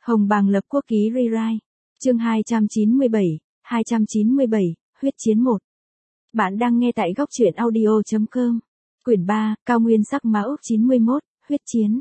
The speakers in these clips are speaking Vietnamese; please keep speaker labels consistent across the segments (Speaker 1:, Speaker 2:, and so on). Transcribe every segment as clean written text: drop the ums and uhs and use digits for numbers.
Speaker 1: Hồng Bàng lập quốc ký rewrite. Chương 297, huyết chiến 1. Bạn đang nghe tại góc truyện audio.com. Quyển 3, Cao Nguyên Sắc Mã Úc 91, huyết chiến.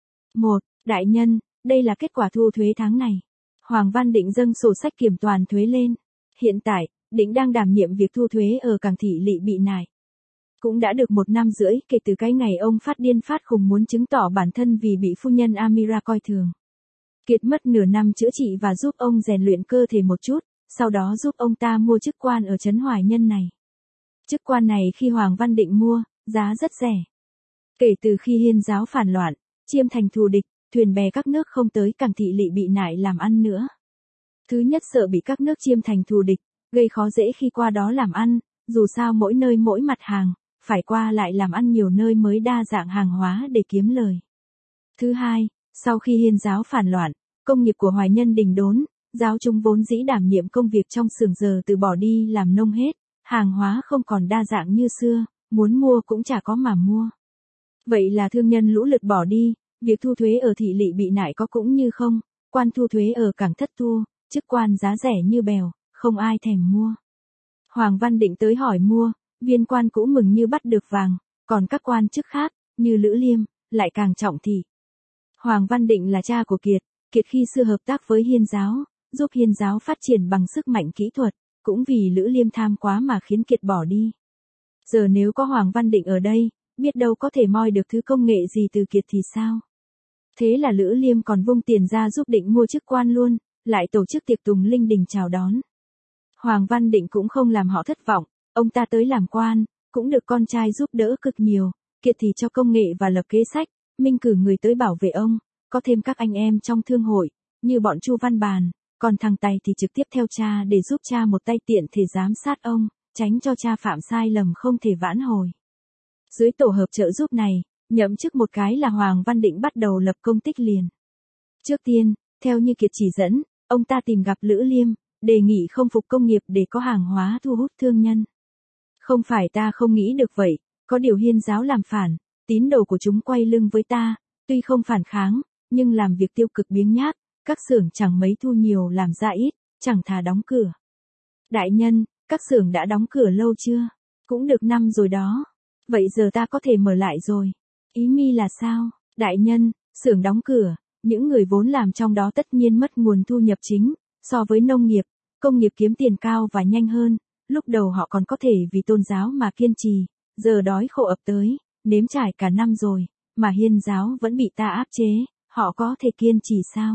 Speaker 1: 1. Đại nhân, đây là kết quả thu thuế tháng này. Hoàng Văn Định dâng sổ sách kiểm toán thuế lên. Hiện tại, Định đang đảm nhiệm việc thu thuế ở cảng thị Lỵ Bị Nại. Cũng đã được 1 năm rưỡi kể từ cái ngày ông phát điên phát khùng muốn chứng tỏ bản thân vì bị phu nhân Amira coi thường. Kiệt mất nửa năm chữa trị và giúp ông rèn luyện cơ thể một chút, sau đó giúp ông ta mua chức quan ở trấn Hoài Nhân này. Chức quan này khi Hoàng Văn Định mua, giá rất rẻ. Kể từ khi Hiên giáo phản loạn, chiêm thành thù địch, thuyền bè các nước không tới cảng thị Lỵ Bị Nại làm ăn nữa. Thứ nhất sợ bị các nước chiêm thành thù địch, gây khó dễ khi qua đó làm ăn, dù sao mỗi nơi mỗi mặt hàng, phải qua lại làm ăn nhiều nơi mới đa dạng hàng hóa để kiếm lời. Thứ hai, sau khi Hiên giáo phản loạn, công nghiệp của Hoài Nhân đình đốn, giáo chúng vốn dĩ đảm nhiệm công việc trong xưởng giờ từ bỏ đi làm nông hết, hàng hóa không còn đa dạng như xưa, muốn mua cũng chả có mà mua. Vậy là thương nhân lũ lượt bỏ đi, việc thu thuế ở thị Lỵ Bị Nại có cũng như không, quan thu thuế ở cảng thất thu, chức quan giá rẻ như bèo, không ai thèm mua. Hoàng Văn Định tới hỏi mua, viên quan cũ mừng như bắt được vàng, còn các quan chức khác, như Lữ Liêm, lại càng trọng thị. Hoàng Văn Định là cha của Kiệt, Kiệt khi xưa hợp tác với Hiên giáo, giúp Hiên giáo phát triển bằng sức mạnh kỹ thuật, cũng vì Lữ Liêm tham quá mà khiến Kiệt bỏ đi. Giờ nếu có Hoàng Văn Định ở đây, biết đâu có thể moi được thứ công nghệ gì từ Kiệt thì sao? Thế là Lữ Liêm còn vung tiền ra giúp Định mua chức quan luôn, lại tổ chức tiệc tùng linh đình chào đón. Hoàng Văn Định cũng không làm họ thất vọng, ông ta tới làm quan, cũng được con trai giúp đỡ cực nhiều, Kiệt thì cho công nghệ và lập kế sách, Minh cử người tới bảo vệ ông, có thêm các anh em trong thương hội, như bọn Chu Văn Bàn, còn thằng Tài thì trực tiếp theo cha để giúp cha một tay tiện thể giám sát ông, tránh cho cha phạm sai lầm không thể vãn hồi. Dưới tổ hợp trợ giúp này, nhậm chức một cái là Hoàng Văn Định bắt đầu lập công tích liền. Trước tiên, theo như Kiệt chỉ dẫn, ông ta tìm gặp Lữ Liêm, đề nghị không phục công nghiệp để có hàng hóa thu hút thương nhân. Không phải ta không nghĩ được vậy, có điều Hiên giáo làm phản, tín đồ của chúng quay lưng với ta, tuy không phản kháng, nhưng làm việc tiêu cực biếng nhác, các xưởng chẳng mấy thu nhiều làm ra ít, chẳng thà đóng cửa. Đại nhân, các xưởng đã đóng cửa lâu chưa? Cũng được năm rồi đó. Vậy giờ ta có thể mở lại rồi. Ý mi là sao? Đại nhân, xưởng đóng cửa, những người vốn làm trong đó tất nhiên mất nguồn thu nhập chính, so với nông nghiệp, công nghiệp kiếm tiền cao và nhanh hơn, lúc đầu họ còn có thể vì tôn giáo mà kiên trì, giờ đói khổ ập tới, nếm trải cả năm rồi, mà Hiên giáo vẫn bị ta áp chế, họ có thể kiên trì sao?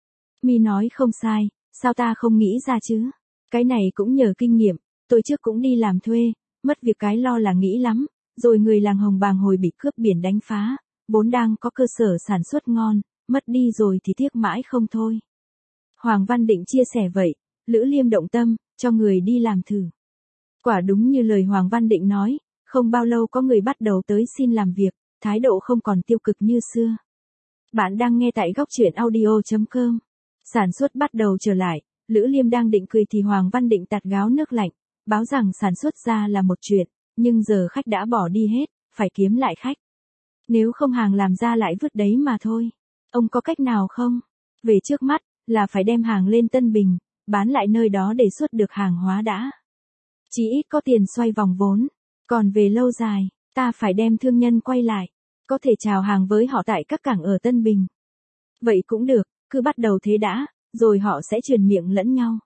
Speaker 1: Mi nói không sai, sao ta không nghĩ ra chứ? Cái này cũng nhờ kinh nghiệm, tôi trước cũng đi làm thuê, mất việc cái lo là nghĩ lắm, rồi người làng Hồng Bàng hồi bị cướp biển đánh phá, vốn đang có cơ sở sản xuất ngon, mất đi rồi thì tiếc mãi không thôi. Hoàng Văn Định chia sẻ vậy, Lữ Liêm động tâm, cho người đi làm thử. Quả đúng như lời Hoàng Văn Định nói, không bao lâu có người bắt đầu tới xin làm việc, thái độ không còn tiêu cực như xưa. Bạn đang nghe tại góc truyện audio.com. Sản xuất bắt đầu trở lại, Lữ Liêm đang định cười thì Hoàng Văn Định tạt gáo nước lạnh, báo rằng sản xuất ra là một chuyện, nhưng giờ khách đã bỏ đi hết, phải kiếm lại khách. Nếu không hàng làm ra lại vứt đấy mà thôi. Ông có cách nào không? Về trước mắt, là phải đem hàng lên Tân Bình, bán lại nơi đó để xuất được hàng hóa đã. Chỉ ít có tiền xoay vòng vốn, còn về lâu dài, ta phải đem thương nhân quay lại, có thể chào hàng với họ tại các cảng ở Tân Bình. Vậy cũng được, cứ bắt đầu thế đã, rồi họ sẽ truyền miệng lẫn nhau.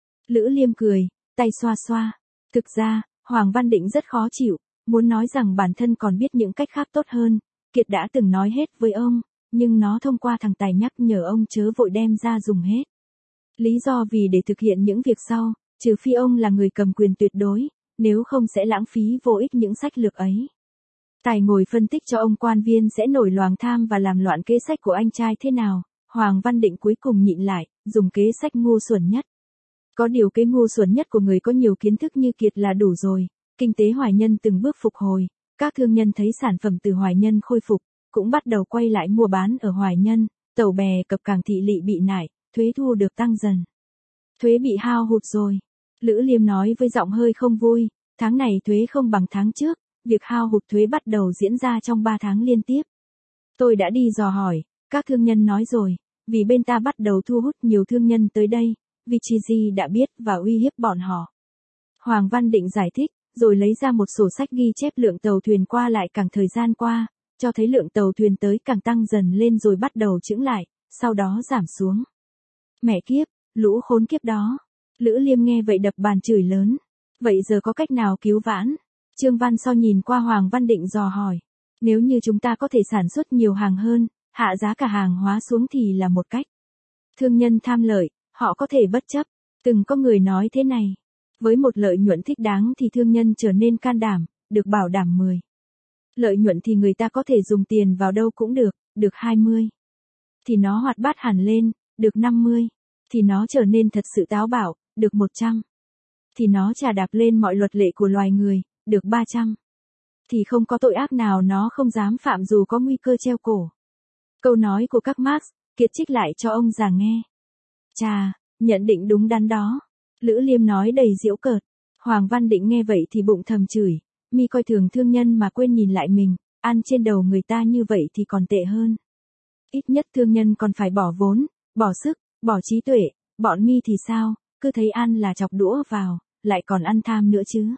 Speaker 1: Lữ Liêm cười, tay xoa xoa. Thực ra, Hoàng Văn Định rất khó chịu, muốn nói rằng bản thân còn biết những cách khác tốt hơn, Kiệt đã từng nói hết với ông, nhưng nó thông qua thằng Tài nhắc nhở ông chớ vội đem ra dùng hết. Lý do vì để thực hiện những việc sau, trừ phi ông là người cầm quyền tuyệt đối, nếu không sẽ lãng phí vô ích những sách lược ấy. Tài ngồi phân tích cho ông quan viên sẽ nổi loàng tham và làm loạn kế sách của anh trai thế nào, Hoàng Văn Định cuối cùng nhịn lại, dùng kế sách ngu xuẩn nhất. Có điều cái ngu xuẩn nhất của người có nhiều kiến thức như Kiệt là đủ rồi, kinh tế Hoài Nhân từng bước phục hồi, các thương nhân thấy sản phẩm từ Hoài Nhân khôi phục, cũng bắt đầu quay lại mua bán ở Hoài Nhân, tàu bè cập cảng thị Lỵ Bị Nại, thuế thu được tăng dần. Thuế bị hao hụt rồi. Lữ Liêm nói với giọng hơi không vui, tháng này thuế không bằng tháng trước, việc hao hụt thuế bắt đầu diễn ra trong 3 tháng liên tiếp. Tôi đã đi dò hỏi, các thương nhân nói rồi, Vì bên ta bắt đầu thu hút nhiều thương nhân tới đây, VGG đã biết và uy hiếp bọn họ. Hoàng Văn Định giải thích, rồi lấy ra một sổ sách ghi chép lượng tàu thuyền qua lại càng thời gian qua, cho thấy lượng tàu thuyền tới càng tăng dần lên rồi bắt đầu chững lại, sau đó giảm xuống. Mẹ kiếp, lũ khốn kiếp đó. Lữ Liêm nghe vậy đập bàn chửi lớn. Vậy giờ có cách nào cứu vãn? Trương Văn So nhìn qua Hoàng Văn Định dò hỏi. Nếu như chúng ta có thể sản xuất nhiều hàng hơn, hạ giá cả hàng hóa xuống thì là một cách. Thương nhân tham lợi, họ có thể bất chấp. Từng có người nói thế này. Với một lợi nhuận thích đáng thì thương nhân trở nên can đảm, được bảo đảm 10. Lợi nhuận thì người ta có thể dùng tiền vào đâu cũng được 20. Thì nó hoạt bát hẳn lên, được 50. Thì nó trở nên thật sự táo bạo, được 100. Thì nó chà đạp lên mọi luật lệ của loài người, được 300. Thì không có tội ác nào nó không dám phạm dù có nguy cơ treo cổ. Câu nói của các Marx, Kiệt trích lại cho ông già nghe. Chà, nhận định đúng đắn đó. Lữ Liêm nói đầy giễu cợt. Hoàng Văn Định nghe vậy thì bụng thầm chửi. Mi coi thường thương nhân mà quên nhìn lại mình, ăn trên đầu người ta như vậy thì còn tệ hơn. Ít nhất thương nhân còn phải bỏ vốn, bỏ sức, bỏ trí tuệ, bọn Mi thì sao, cứ thấy ăn là chọc đũa vào, lại còn ăn tham nữa chứ.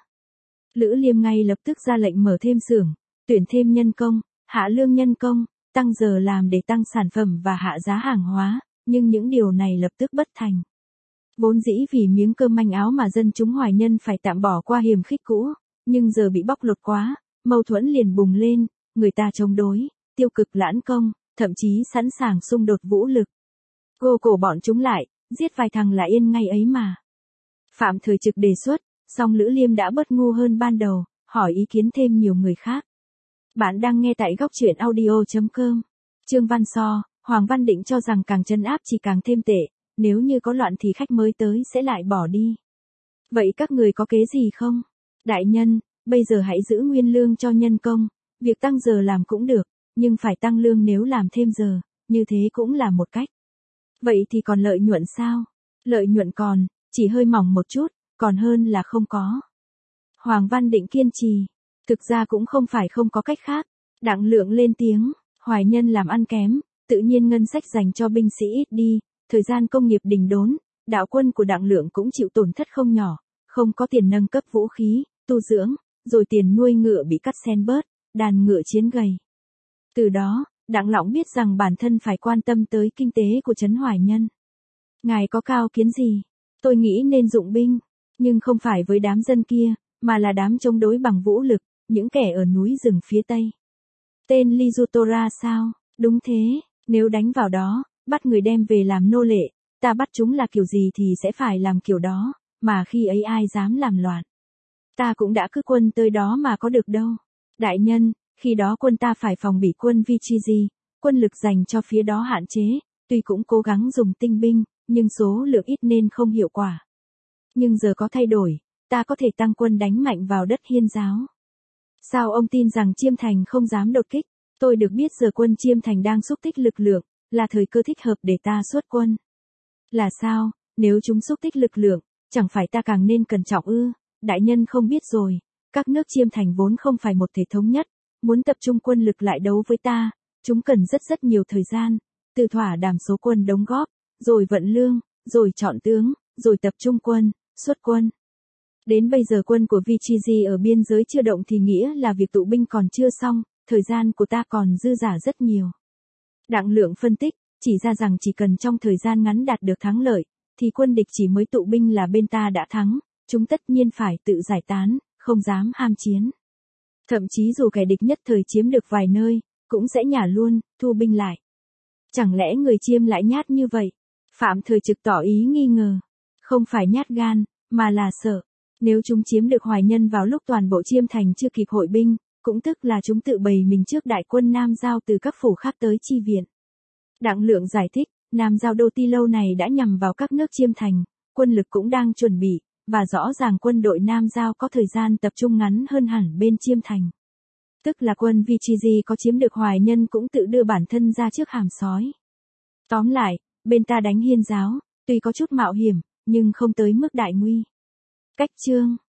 Speaker 1: Lữ Liêm ngay lập tức ra lệnh mở thêm xưởng, tuyển thêm nhân công, hạ lương nhân công, tăng giờ làm để tăng sản phẩm và hạ giá hàng hóa, nhưng những điều này lập tức bất thành. Vốn dĩ vì miếng cơm manh áo mà dân chúng Hoài Nhân phải tạm bỏ qua hiềm khích cũ, nhưng giờ bị bóc lột quá, mâu thuẫn liền bùng lên, người ta chống đối, tiêu cực lãn công, thậm chí sẵn sàng xung đột vũ lực. Gô cổ bọn chúng lại, giết vài thằng là yên ngay ấy mà. Phạm Thời Trực đề xuất, song Lữ Liêm đã bớt ngu hơn ban đầu, hỏi ý kiến thêm nhiều người khác. Bạn đang nghe tại góc truyện audio.com. Trương Văn So, Hoàng Văn Định cho rằng càng trấn áp chỉ càng thêm tệ, nếu như có loạn thì khách mới tới sẽ lại bỏ đi. Vậy các người có kế gì không? Đại nhân, bây giờ hãy giữ nguyên lương cho nhân công, việc tăng giờ làm cũng được, nhưng phải tăng lương nếu làm thêm giờ, như thế cũng là một cách. Vậy thì còn lợi nhuận sao? Lợi nhuận còn, chỉ hơi mỏng một chút, còn hơn là không có. Hoàng Văn Định kiên trì. Thực ra cũng không phải không có cách khác. Đặng Lượng lên tiếng, Hoài Nhân làm ăn kém, tự nhiên ngân sách dành cho binh sĩ ít đi, thời gian công nghiệp đình đốn, đạo quân của Đặng Lượng cũng chịu tổn thất không nhỏ, không có tiền nâng cấp vũ khí, tu dưỡng, rồi tiền nuôi ngựa bị cắt xén bớt, đàn ngựa chiến gầy. Từ đó, Đặng Lỏng biết rằng bản thân phải quan tâm tới kinh tế của trấn Hoài Nhân. Ngài có cao kiến gì? Tôi nghĩ nên dụng binh, nhưng không phải với đám dân kia, mà là đám chống đối bằng vũ lực, những kẻ ở núi rừng phía Tây. Tên Lizutora sao? Đúng thế, nếu đánh vào đó, bắt người đem về làm nô lệ, ta bắt chúng là kiểu gì thì sẽ phải làm kiểu đó, mà khi ấy ai dám làm loạn. Ta cũng đã cứ quân tới đó mà có được đâu. Đại nhân, khi đó quân ta phải phòng bị quân VGG, quân lực dành cho phía đó hạn chế, tuy cũng cố gắng dùng tinh binh, nhưng số lượng ít nên không hiệu quả. Nhưng giờ có thay đổi, ta có thể tăng quân đánh mạnh vào đất Hiên giáo. Sao ông tin rằng Chiêm Thành không dám đột kích? Tôi được biết giờ quân Chiêm Thành đang xúc tích lực lượng, là thời cơ thích hợp để ta xuất quân. Là sao, nếu chúng xúc tích lực lượng, chẳng phải ta càng nên cẩn trọng ư? Đại nhân không biết rồi, các nước Chiêm Thành vốn không phải một thể thống nhất, muốn tập trung quân lực lại đấu với ta, chúng cần rất nhiều thời gian, từ thỏa đàm số quân đóng góp, rồi vận lương, rồi chọn tướng, rồi tập trung quân, xuất quân. Đến bây giờ quân của VGG ở biên giới chưa động thì nghĩa là việc tụ binh còn chưa xong, thời gian của ta còn dư dả rất nhiều. Đặng Lượng phân tích, chỉ ra rằng chỉ cần trong thời gian ngắn đạt được thắng lợi, thì quân địch chỉ mới tụ binh là bên ta đã thắng, chúng tất nhiên phải tự giải tán, không dám ham chiến. Thậm chí dù kẻ địch nhất thời chiếm được vài nơi, cũng sẽ nhả luôn, thu binh lại. Chẳng lẽ người Chiêm lại nhát như vậy? Phạm Thời Trực tỏ ý nghi ngờ. Không phải nhát gan, mà là sợ. Nếu chúng chiếm được Hoài Nhân vào lúc toàn bộ Chiêm Thành chưa kịp hội binh, cũng tức là chúng tự bày mình trước đại quân Nam Giao từ các phủ khác tới chi viện. Đặng Lượng giải thích, Nam Giao đô ti lâu này đã nhằm vào các nước Chiêm Thành, quân lực cũng đang chuẩn bị, và rõ ràng quân đội Nam Giao có thời gian tập trung ngắn hơn hẳn bên Chiêm Thành. Tức là quân VGG có chiếm được Hoài Nhân cũng tự đưa bản thân ra trước hàm sói. Tóm lại, bên ta đánh Hiên giáo, tuy có chút mạo hiểm, nhưng không tới mức đại nguy. Cách chương